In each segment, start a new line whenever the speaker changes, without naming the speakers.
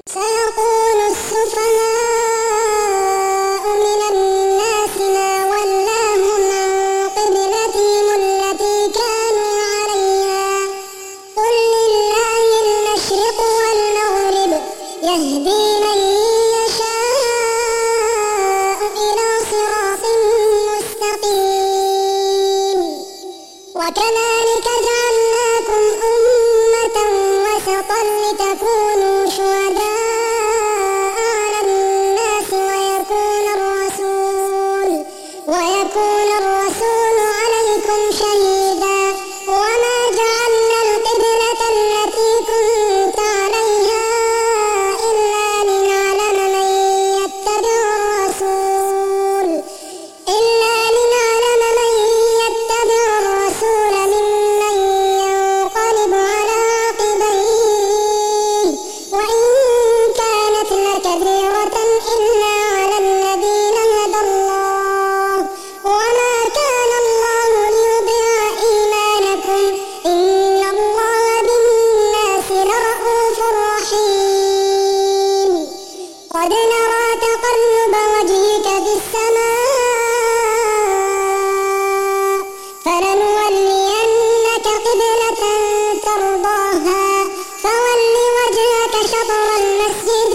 سيقول السفهاء من الناس ما ولاهم عن قبلتهم التي كانوا عليها قل لله المشرق والمغرب يهدي من يشاء إلى صراط مستقيم. وكذلك جعلناكم أمة وسطا لتكونوا شهداء على الناس ويكون الرسول عليكم شهيدا. وما جعلنا القبلة التي كنت عليها إلا لنعلم من يتبع الرسول ممن ينقلب على عقبيه وإن كانت لكبيرة إلا على الذين هدى الله وما كان الله ليضيع إيمانكم إن الله بالناس لرءوف رحيم. قد نرى تقلب وجهك في السماء فلنولينك قبلة ترضاها فول وجهك شطر المسجد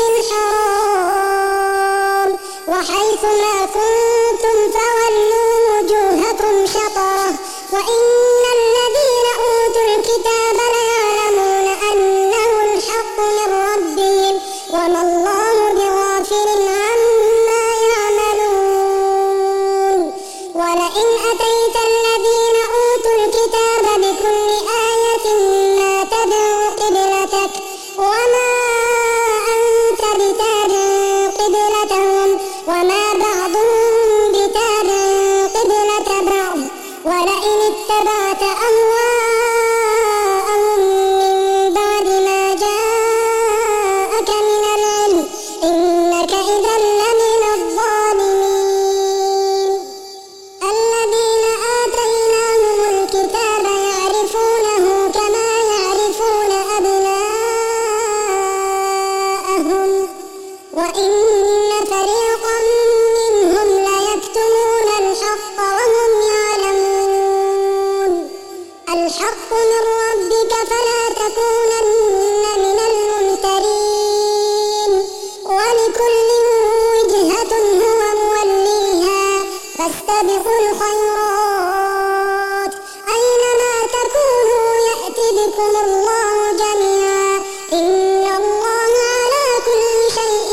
الحرام وحيث ما كنتم فولوا وجوهكم شطره وإن الذين أوتوا الكتاب ليعلمون أنه الحق من ربهم وما الله بغافل عما يعملون. ولئن أتيت الذين أوتوا الكتاب بكل آية ما تبعوا قبلتك وما أنت بتابع قبلتهم وما بعضهم بتابع قبلة بعض. ولئن اتبعت أهواءهم من بعد ما جاءك من العلم إنك إذا لمن الظالمين. الذين آتيناهم الكتاب يعرفونه كما يعرفون أبناءهم وإن فريقا منهم ليكتمون الحق وهم يعلمون. الحق من ربك فلا تكونن من الممترين. ولكل وجهة هو موليها فاستبقوا الخيرات أينما تكونوا يأت بكم الله جميعا إن الله على كل شيء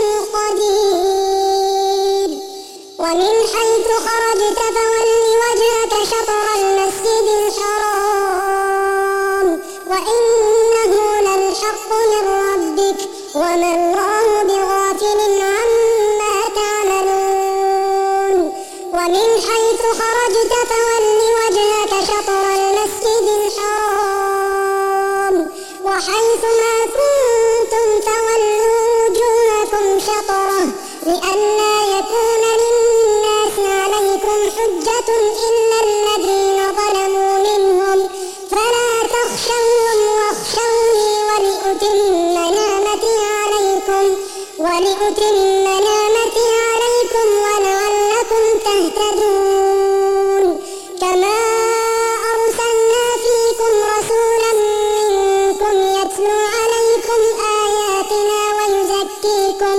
قدير. ومن حيث خرجت فول وجهك شطر المسجد الحرام وإنه للحق من ربك وما الله بغافل عما تعملون. ومن حيث خرجت فول وجهك شطر المسجد الحرام وحيث ما كنتم فولوا وجوهكم شطره لئلا يكون للناس عليكم حجة إلا الذين ظلموا منهم فلا تخشوهم واخشوني ولأتم نعمتي عليكم ولعلكم تهتدون. كما أرسلنا فيكم رسولا منكم يتلو عليكم آياتنا ويزكيكم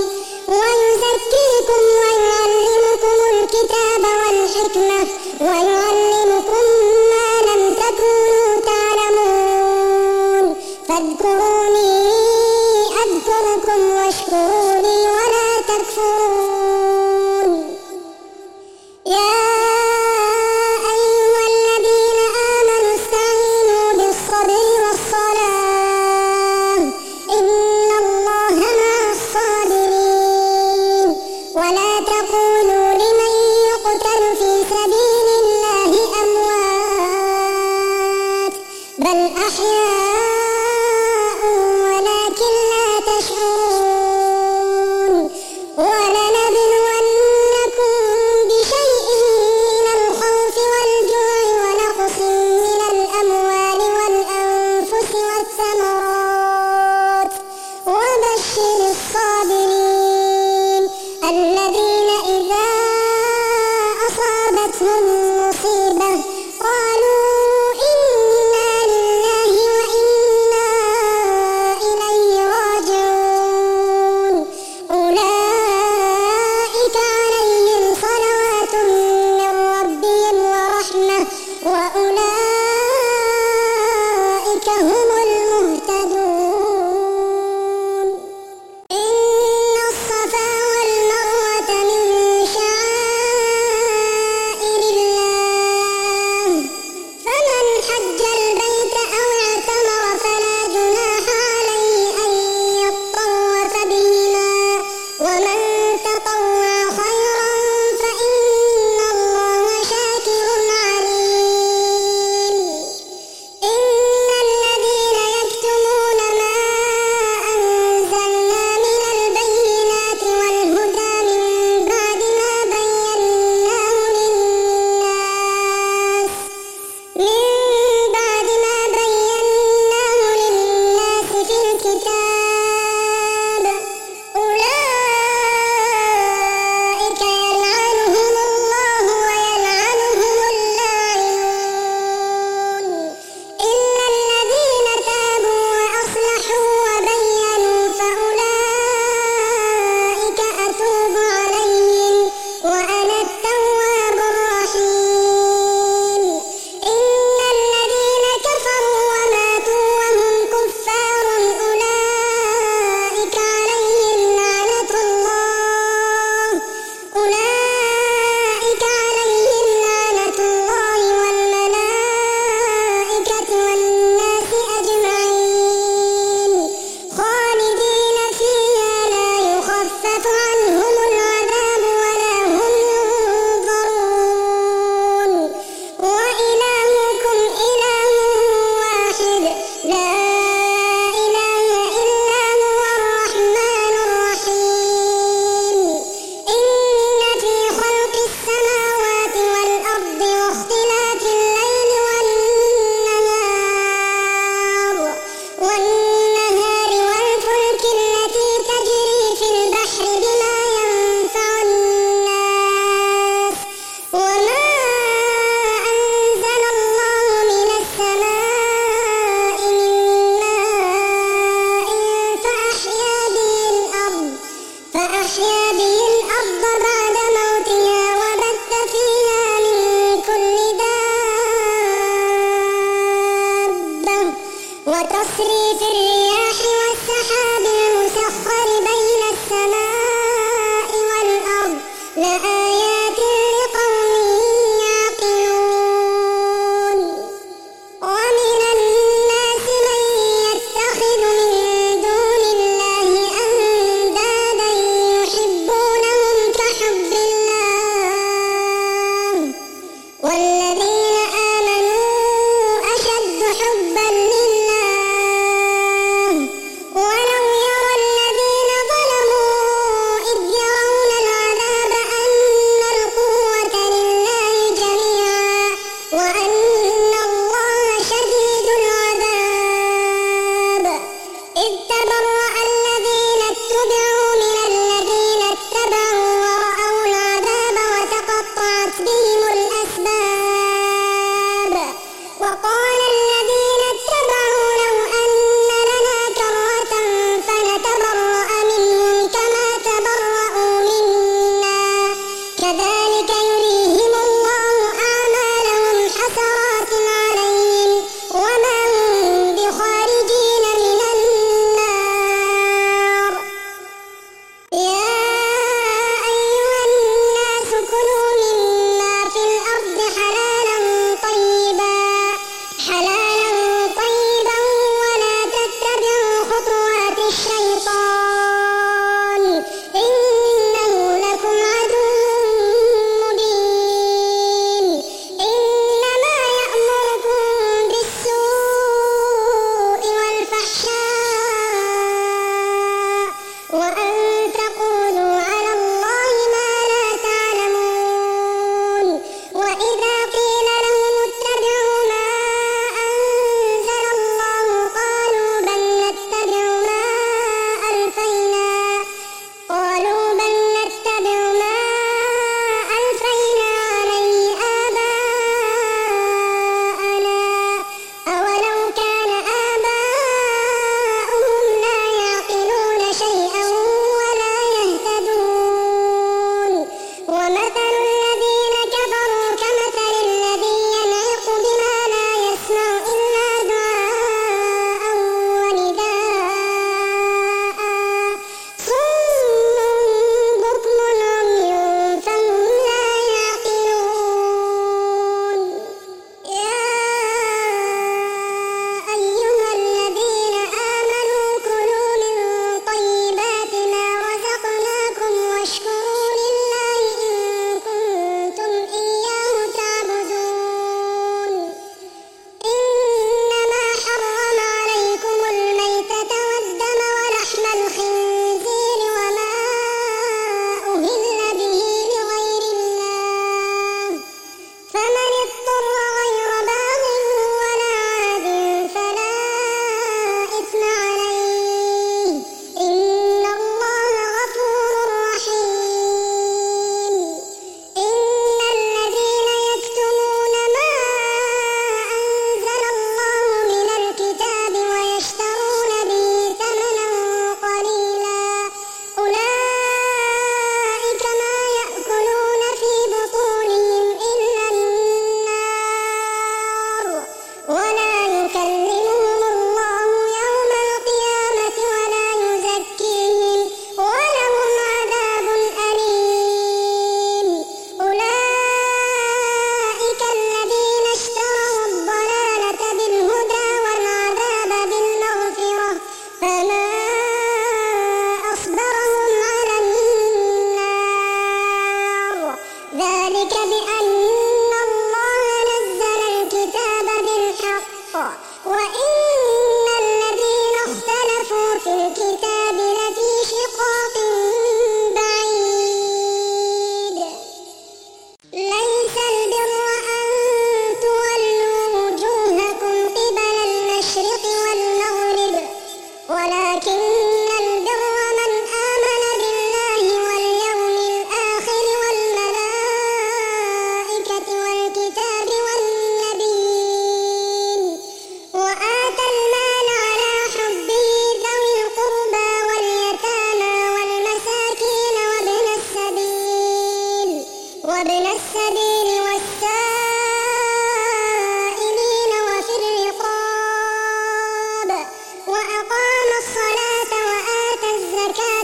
ويعلمكم الكتاب والحكمة ويعلمكم ما لم تكونوا تعلمون. فاذكروني أذكركم واشكروا لي ولا تكفرون. يا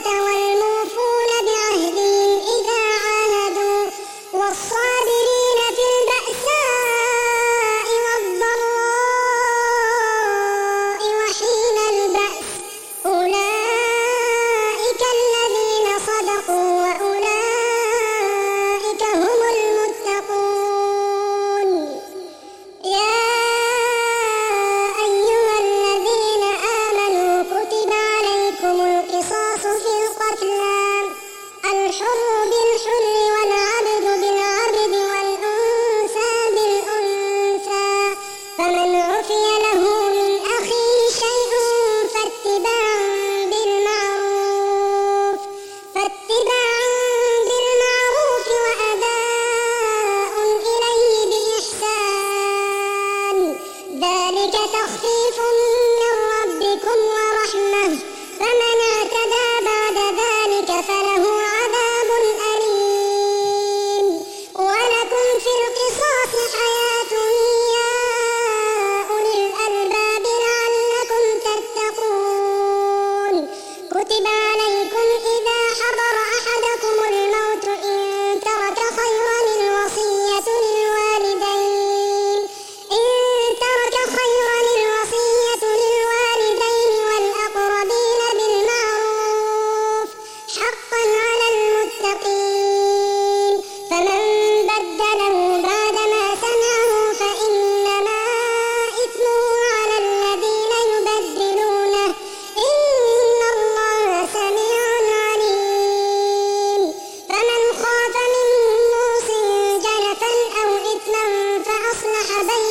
الصلاة والموفون بعهدهم إذا عاهدوا والصابرين في البأساء والضراء وحين البأس أولئك الذين صدقوا وأولئك هم المتقون. يا أيها الذين آمنوا كتب عليكم القصاص في القتلى الحر بالحر والعبد بالعبد والأنثى بالأنثى فمن عفي له من أخيه شيء فاتباع بالمعروف وأداء إليه بإحسان ذلك تخفيف من ربكم ورحمة فمن اعتدى بعد ذلك فله عذاب أليم. ولكم في القصاص حياة يا أولي الألباب لعلكم تتقون. كتب عليكم إذا حضر أحدكم الموت إن ترك خيرا الوصية للوالدين والأقربين بالمعروف حقا على المتقين. فمن بدله بعدما سمعه فإنما إثمه على الذين يبدلونه إن الله سميع عليم. فمن خاف من موص جنفا أو إثما فأصلح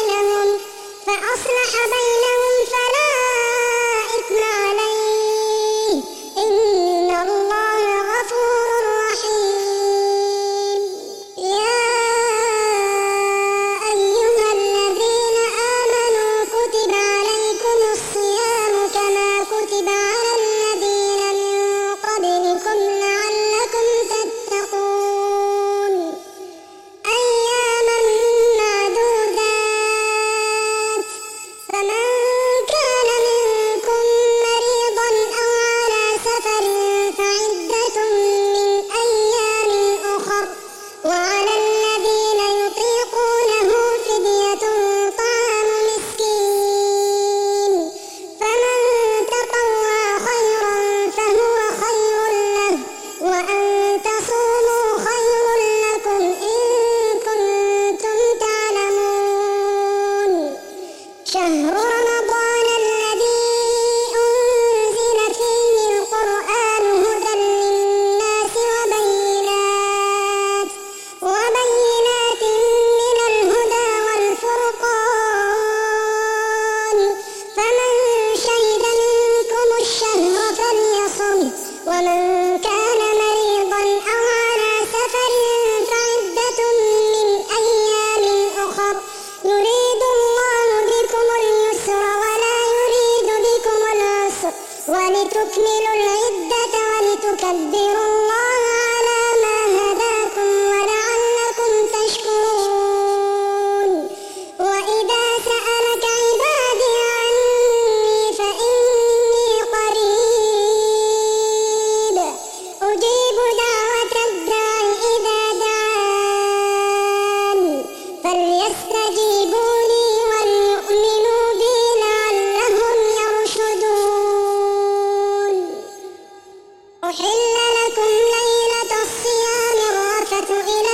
بينهم فلا إثم عليه إن الله غفور رحيم. يا أيها الذين آمنوا كتب عليكم الصيام كما كتب على الذين من قبلكم لعلكم تتقون. أياما معدودات فمن كان منكم مريضا أو على سفر فعدة من أيام أخر وعلى الذين يطيقونه فدية طعام مسكين فمن تطوع خيرا فهو خير له وأن تصوموا خير لكم إن كنتم تعلمون. شهر رمضان الذي أنزل فيه القرآن هدى للناس وبينات من الهدى والفرقان فمن شهد منكم الشهر فليصم ومن كان مريضا أو على سفر فعدة من أيام أخر يريد الله بكم اليسر ولا يريد بكم العسر ولتكملوا العدة ولتكبروا الله على ما هداكم ولعلكم تشكرون. وإذا سألك عبادي عني فإني قريب أجيب دعوة الداع إذا دعان فليستجيبوا لي وليؤمنوا بي لعلهم يرشدون. أحل لكم ليلة الصيام الرفث إلى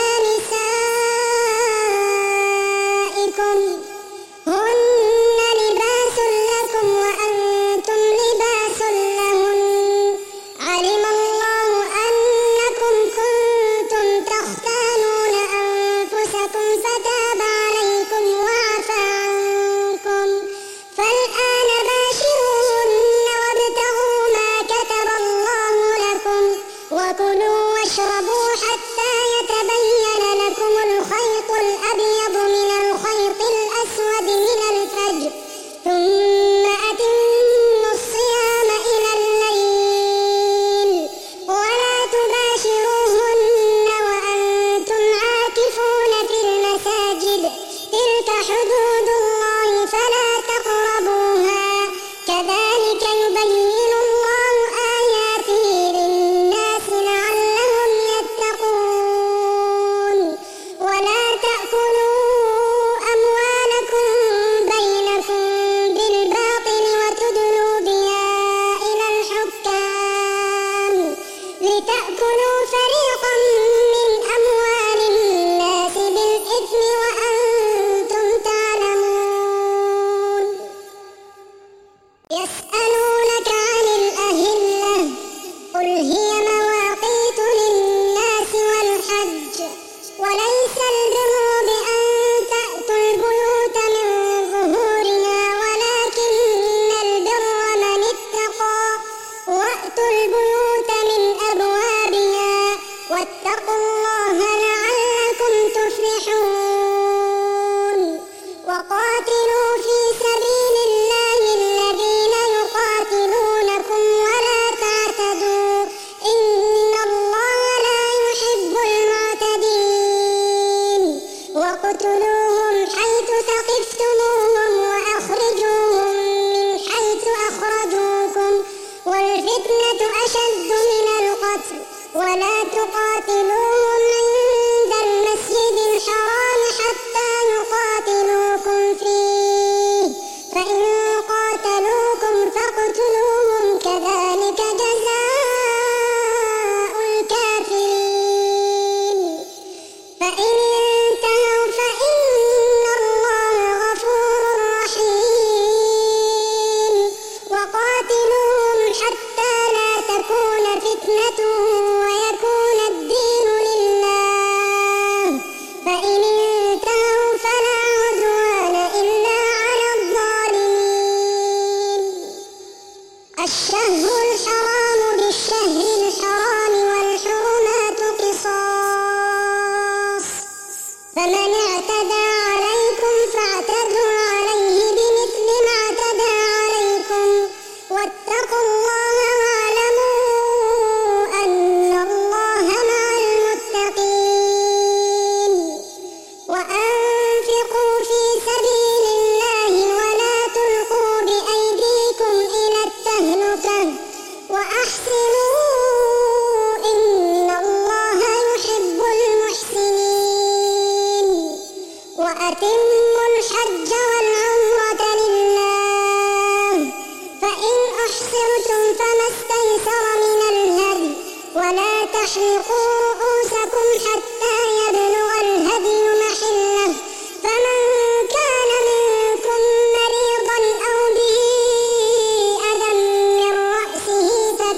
نسائكم هن لباس لكم وأنتم لباس لهن علم الله أنكم كنتم تختانون أنفسكم فتاب عليكم وعفى عنكم فالآن باشروهن وابتغوا ما كتب الله لكم وكلوا واشربوا حتى يتبين لكم الخيط الأبيض من الخيط الأسود من الفجر ثم أتموا الصيام إلى الليل ولا تباشروهن وأنتم عاكفون في المساجد تلك حدود الله فلا تقربوها كذلك يبين الله آياته للناس تأكلوا فريقا من أموال الناس بالإثم وأنتم تعلمون يسألونك عن الأهلة قل هي مواقيت للناس والحج وليس البر بأن تأتوا البيوت من ظهورها ولكن البر من اتقى وأتوا البيوت من أبوابها واتقوا الله لعلكم تفلحون وقاتلوا في سبيل الله الذين يقاتلونكم ولا تعتدوا إن الله لا يحب المعتدين وقتلوهم حيث ثقفتموهم وأخرجوهم من حيث أخرجوكم والفتنة أشد من القتل ولا تقاتلوهم عند المسجد الحرام حتى يقاتلوكم فيه فإن قاتلوكم فاقتلوهم كذلك جزاء الكافرين فإن انتهوا فإن الله غفور رحيم وقاتلوهم حتى لا تكون فتنة ويكون الدين لله فإن انتهوا فلا عدوان إلا على الظالمين الشهر الحرام بالشهر الحرام والحرمات قصاص فمن اعتدى عليكم فاعتدوا عليه بمثل ما اعتدى عليكم واتقوا الله واعلموا أن الله مع المتقين وأنفقوا في سبيل الله ولا تلقوا بأيديكم إلى التهلكة وأحسنوا إن الله يحب المحسنين وأتموا الحج والعمرة لله فإن أحصرتم فما استيسر من الهدي ولا تحلقوا رؤوسكم حتى يبلغ الهدي محله فمن كان منكم مريضا أو به أذى من رأسه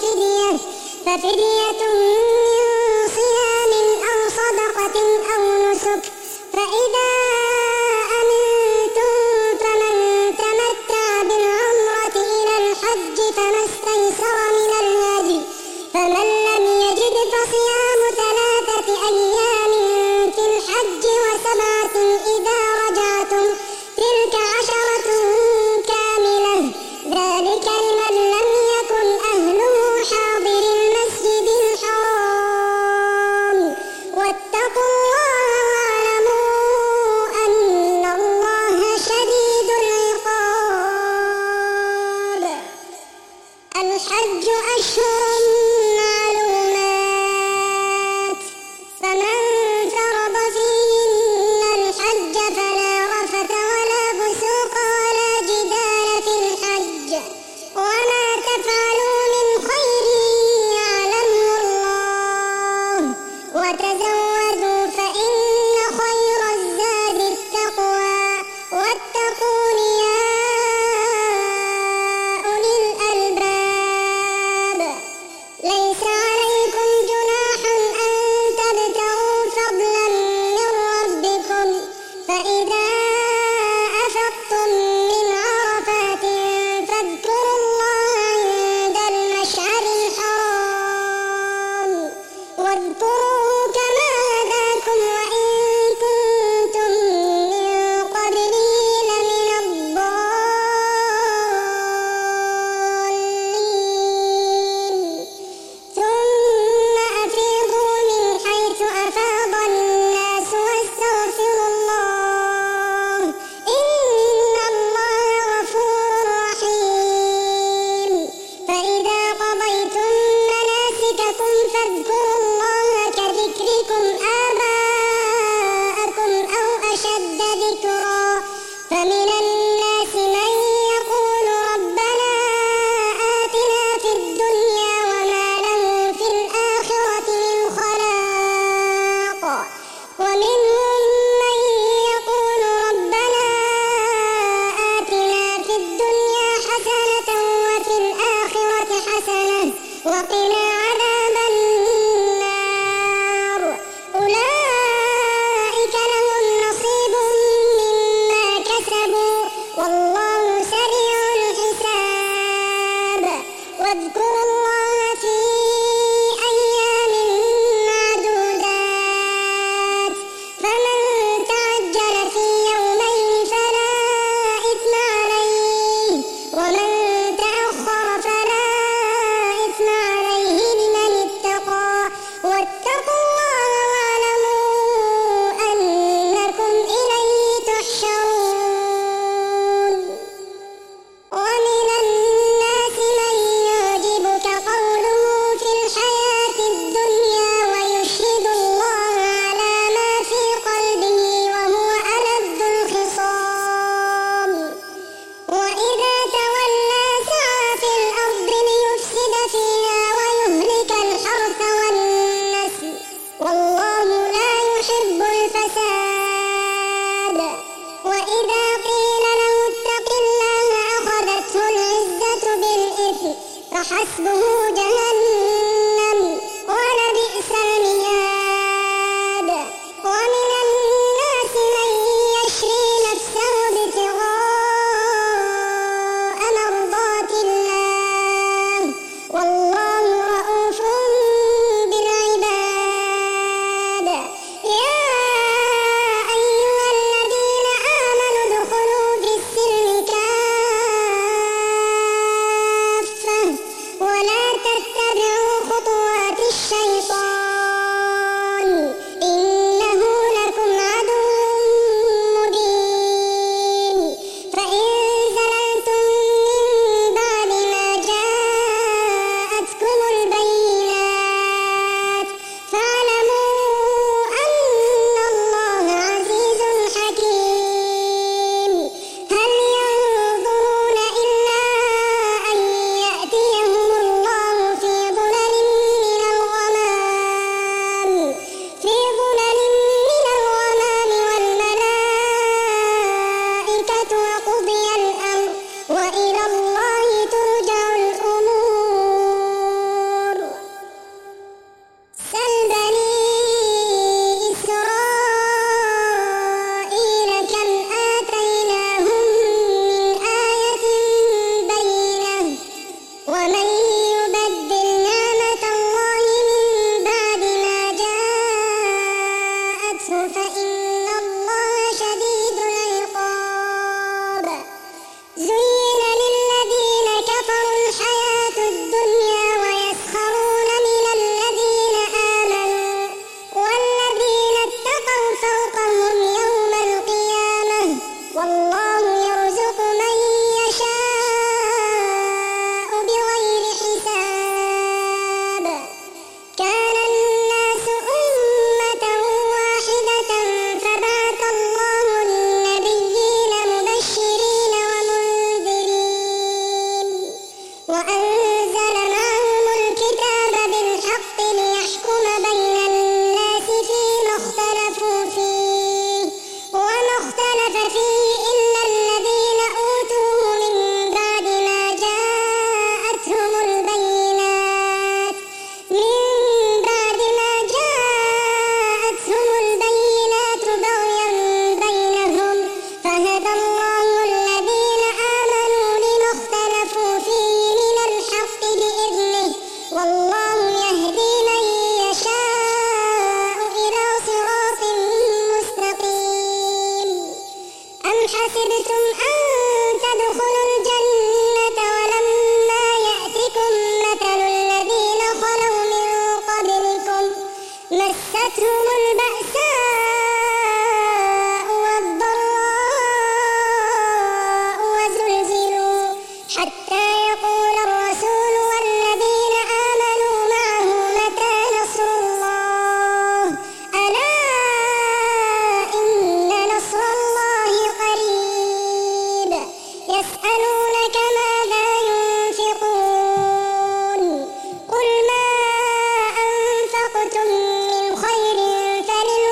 ففدية من صيام أو صدقة أو نسك فإذا أمنتم فمن تمتع بالعمرة إلى الحج فما استيسر من الهدي فمن لم يجد فصيام 3 أيام في الحج و7 إذا رجعتم تلك 10 كاملة ذلك لمن لم يكن أهله حاضر المسجد الحرام واتقوا الله واعلموا أن الله شديد العقاب الحج أشهر معلومات فمن فرض فيهن الحج فلا رفث ولا فسوق ولا جدال في الحج وما تفعلوا من خير يعلمه الله وتزودوا فإن خير الزاد التقوى واتقون يا أولي الألباب ليس عليكم جناح أن تبتغوا فضلا من ربكم فإذا أفضتم من عرفات فاذكروا الله عند المشعر الحرام واذكروه كما هداكم وإن كنتم من قبله لمن الضالين ثم أفيضوا من حيث أفاض الناس واستغفروا الله إن الله غفور رحيم فإذا قضيتم مناسككم فاذكروا الله كذكركم آباءكم أو أشد ذكرا فمن الناس من يقول ربنا آتنا في الدنيا وما له في الآخرة حسبه جهنم ولبئس المهاد. ومن الناس من يشري نفسه ابتغاء مرضات الله والله رؤوف بالعباد. يا أيها الذين آمنوا ادخلوا في السلم كافة ولا تتبعوا خطوات الشيطان إنه لكم عدو مبين. فإن زللتم من بعد ما جاءتكم البينات فاعلموا أن الله عزيز حكيم. هل ينظرون إلا أن يأتيهم الله في ظلل من الغمام والملائكة وقضي الأمر وإلى الله ترجع الأمور. سل بني إسرائيل كم آتيناهم من آية بينة ومن يبدل نعمة الله من بعد ما جاءته فإن الله شديد العقاب. زين للذين كفروا الحياة الدنيا ويسخرون من الذين آمنوا والذين اتقوا فوقهم يوم القيامة والله يرزق من يشاء بغير حساب. كان الناس أمة واحدة فبعث الله النبيين مبشرين ومنذرين وأنزل معهم الكتاب بالحق ليحكم بين الناس فيما اختلفوا فيه وما اختلف فيه إلا الذين أوتوه من بعد ما جاءتهم البينات بغيا بينهم فهدى الله الذين آمنوا لما اختلفوا فيه من الحق بإذنه والله يهدي من يشاء إلى صراط مستقيم. أم حسبتم أن تدخلوا الجنة ولما يأتكم مثل الذين خلوا من قبلكم مستهم البأساء والضراء وزلزلوا حتى يقول الرسول والذين آمنوا معه متى نصر الله ألا إن نصر الله قريب. يسألونك ماذا ينفقون قل ما أنفقتم من خير فلله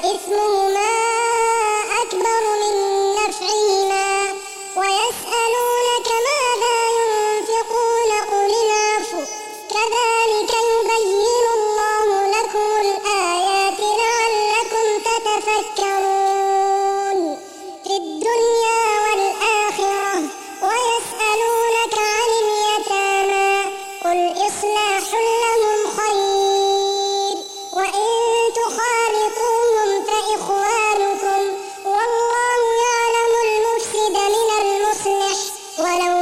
وإثمهما أكبر من نفعهما ويسألونك ماذا ينفقون قل العفو كذلك يبين الله لكم الآيات لعلكم تتفكرون في الدنيا والآخرة ويسألونك عن اليتامى قل إصلاح لهم خير وإن تخالطوهم فإخوانكم والله يعلم المفسد من المصلح ولو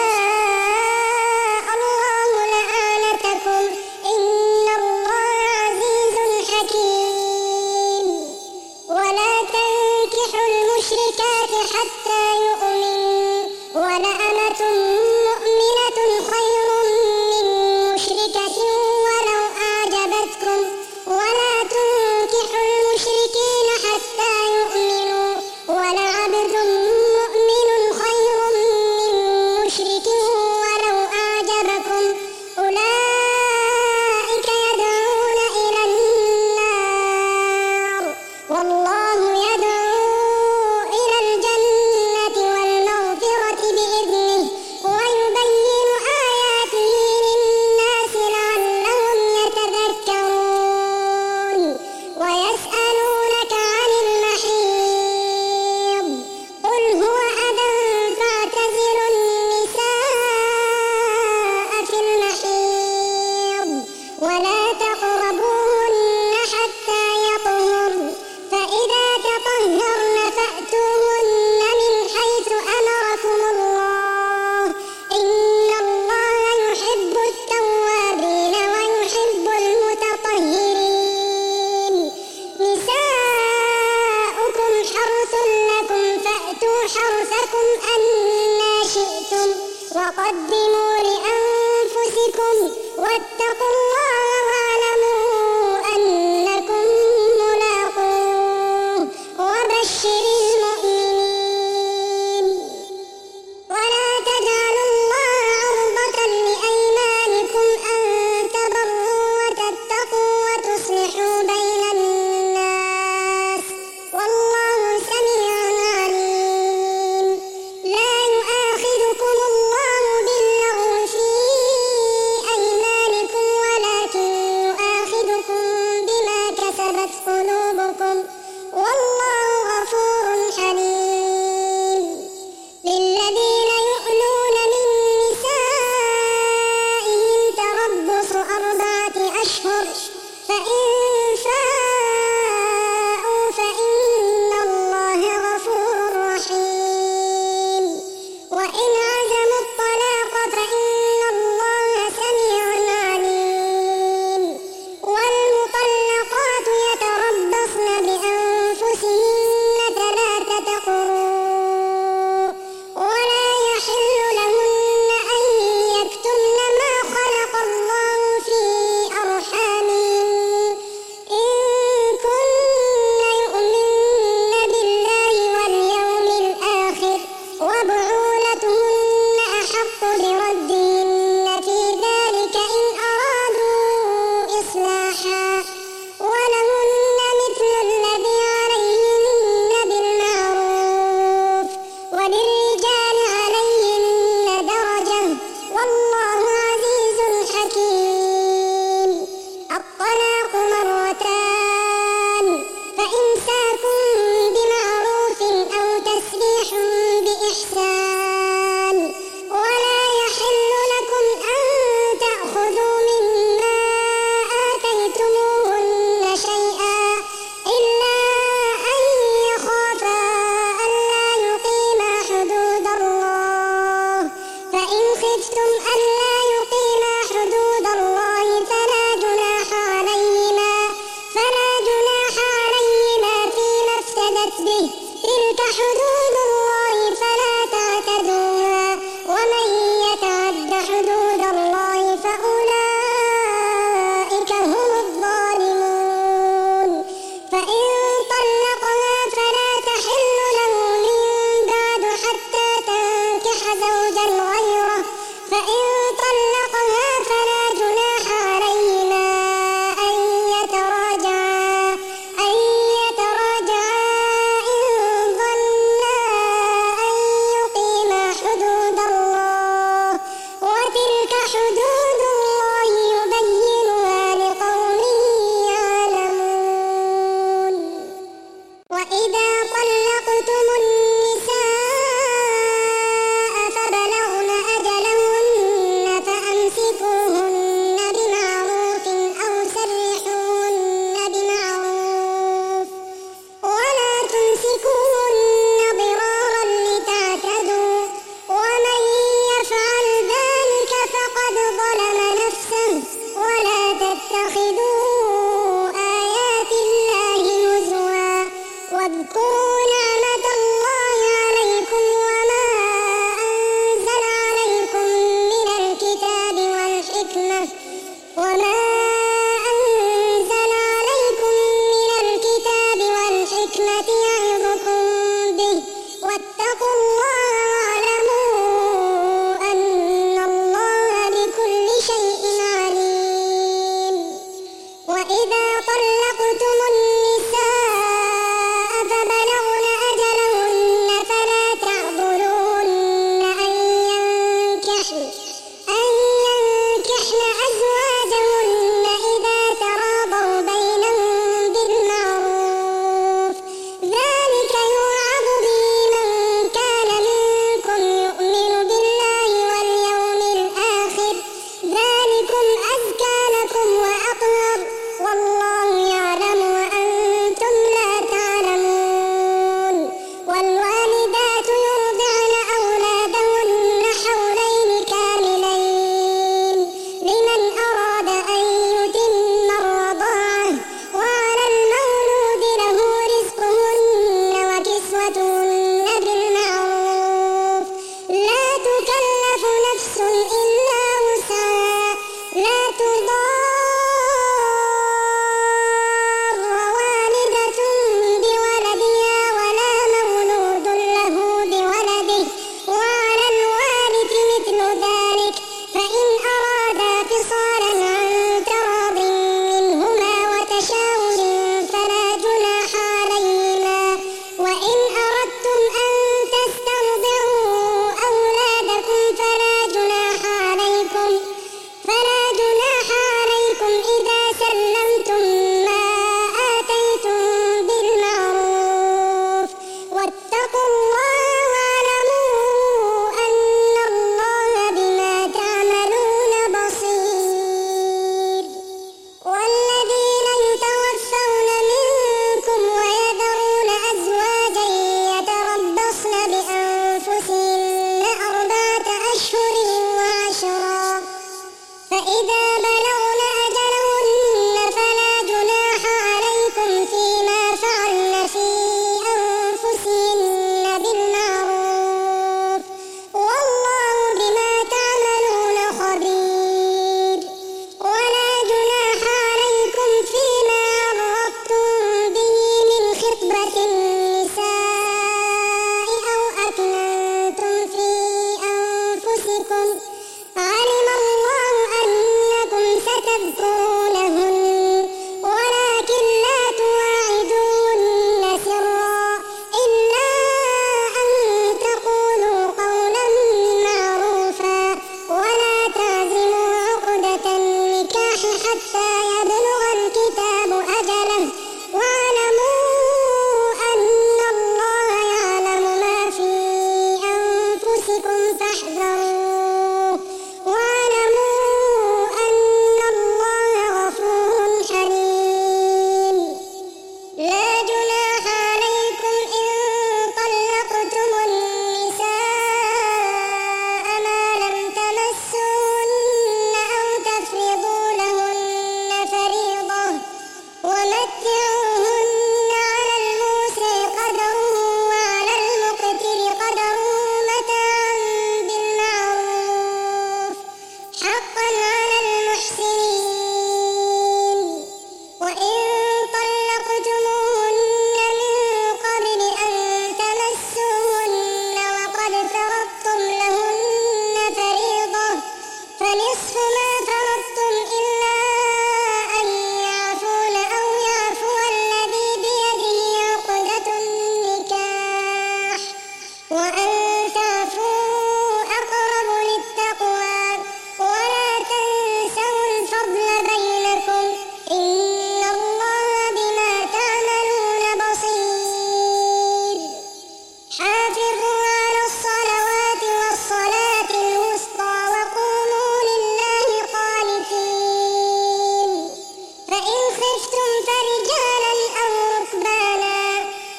شاء الله لأعنتكم إن الله عزيز حكيم ولا تنكحوا المشركات حتى يؤمنوا ولأمة مؤمنة خير من مشركة ولو أعجبتكم ولا تنكحوا المشركين حتى يؤمنوا ولعبد مؤمن خير من مشرك ولو أعجبكم أولئك يدعون إلى النار والله يدعو إلى الجنة والمغفرة بإذنه ويبين آياته للناس لعلهم يتذكرون ويسألونك عن المحيض قل هو أذى فاعتزلوا النساء في المحيض ولا تقربوهن حتى يطهرن فإذا تطهرن فأتوهن من حيث أمركم الله إن الله يحب التوابين ويحب المتطهرين نساؤكم حرث لكم فأتوا حرثكم أنى شئتم وقدموا لأنفسكم واتقوا الله واعلموا أنكم ملاقوه وبشر المؤمنين ولا تجعلوا الله عرضة لأيمانكم أن تبروا وتتقوا وتصلحوا بين الناس والله سميع عليم لا يؤاخذكم الله باللغو في أيمانكم ولكن يؤاخذكم بما كسبت قلوبكم والله غفور حليم للذين يؤلون من نسائهم تربص 4 أشهر فإن فاءوا فإن الله غفور رحيم وإن عزموا الطلاق فإن الله سميع عليم والمطلقات يتربصن بأنفسهن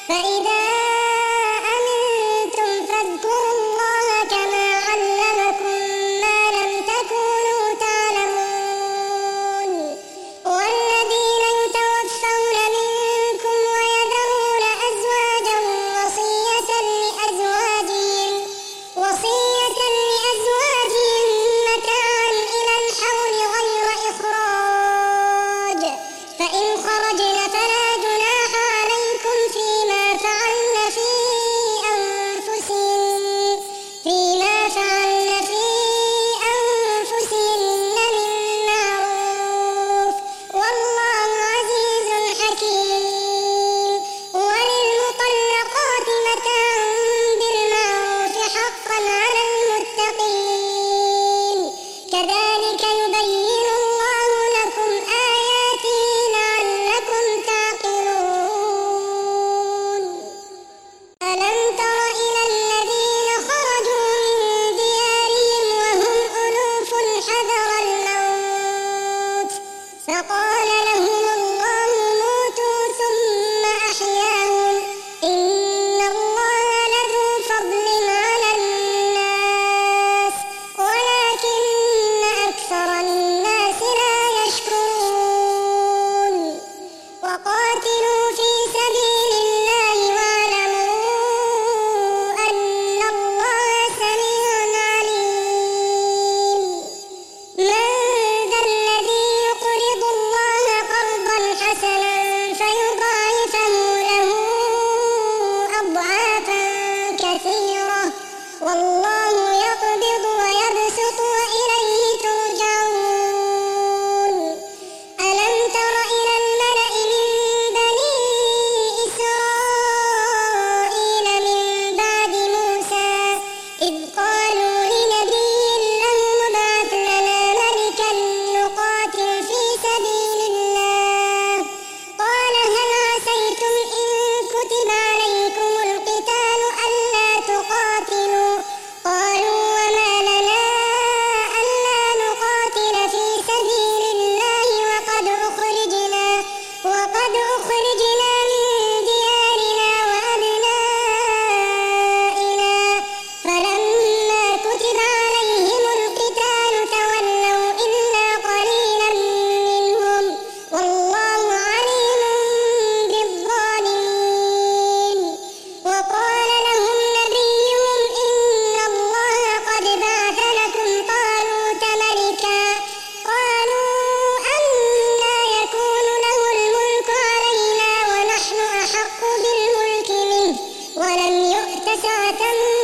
فإذا أمنتم فاذكروا الله كما علمكم ما لم تكونوا تعلمون والذين يتوفون منكم ويذرون أزواجا وصية لأزواجهم متاعا إلى الحول غير إخراج فإن خرجن فلا جناح عليكم فيما فعلن في أنفسهن من معروف والله عزيز حكيم وللمطلقات متاع بالمعروف حقا على المتقين كذلك يبين الله لكم آياته لعلكم تعقلون ألم تر إلى الذين خرجوا من ديارهم وهم ألوف حذر الموت فقال لهم الله موتوا ثم أحياهم إن الله لذو فضل على الناس ولكن أكثر الناس لا يشكرون وقاتلوا في سبيل الله واعلموا أن الله سميع عليم من ذا الذي يقرض الله قرضا حسنا فيضاعفه له أضعافا كثيرة والله يقبض ويبسط وإليه ترجعون ألم تر إلى الملأ من بني إسرائيل من بعد موسى إذ قالوا لنبي له ابعث لنا ملكا نقاتل في سبيل الله قال هل عسيتم إن كتب عليكم القتال ألا تقاتلوا قالوا وما لنا ألا نقاتل في سبيل الله وقد أخرجنا من ديارنا وأبنائنا فلما كتب عليهم القتال تولوا إلا قليلا منهم والله عليم بالظالمين وقال لهم نبيهم إن الله قد بعث لكم طالوت ملكا قالوا أنى يكون له الملك علينا ونحن أحق بالملك منه ولم يؤت سعة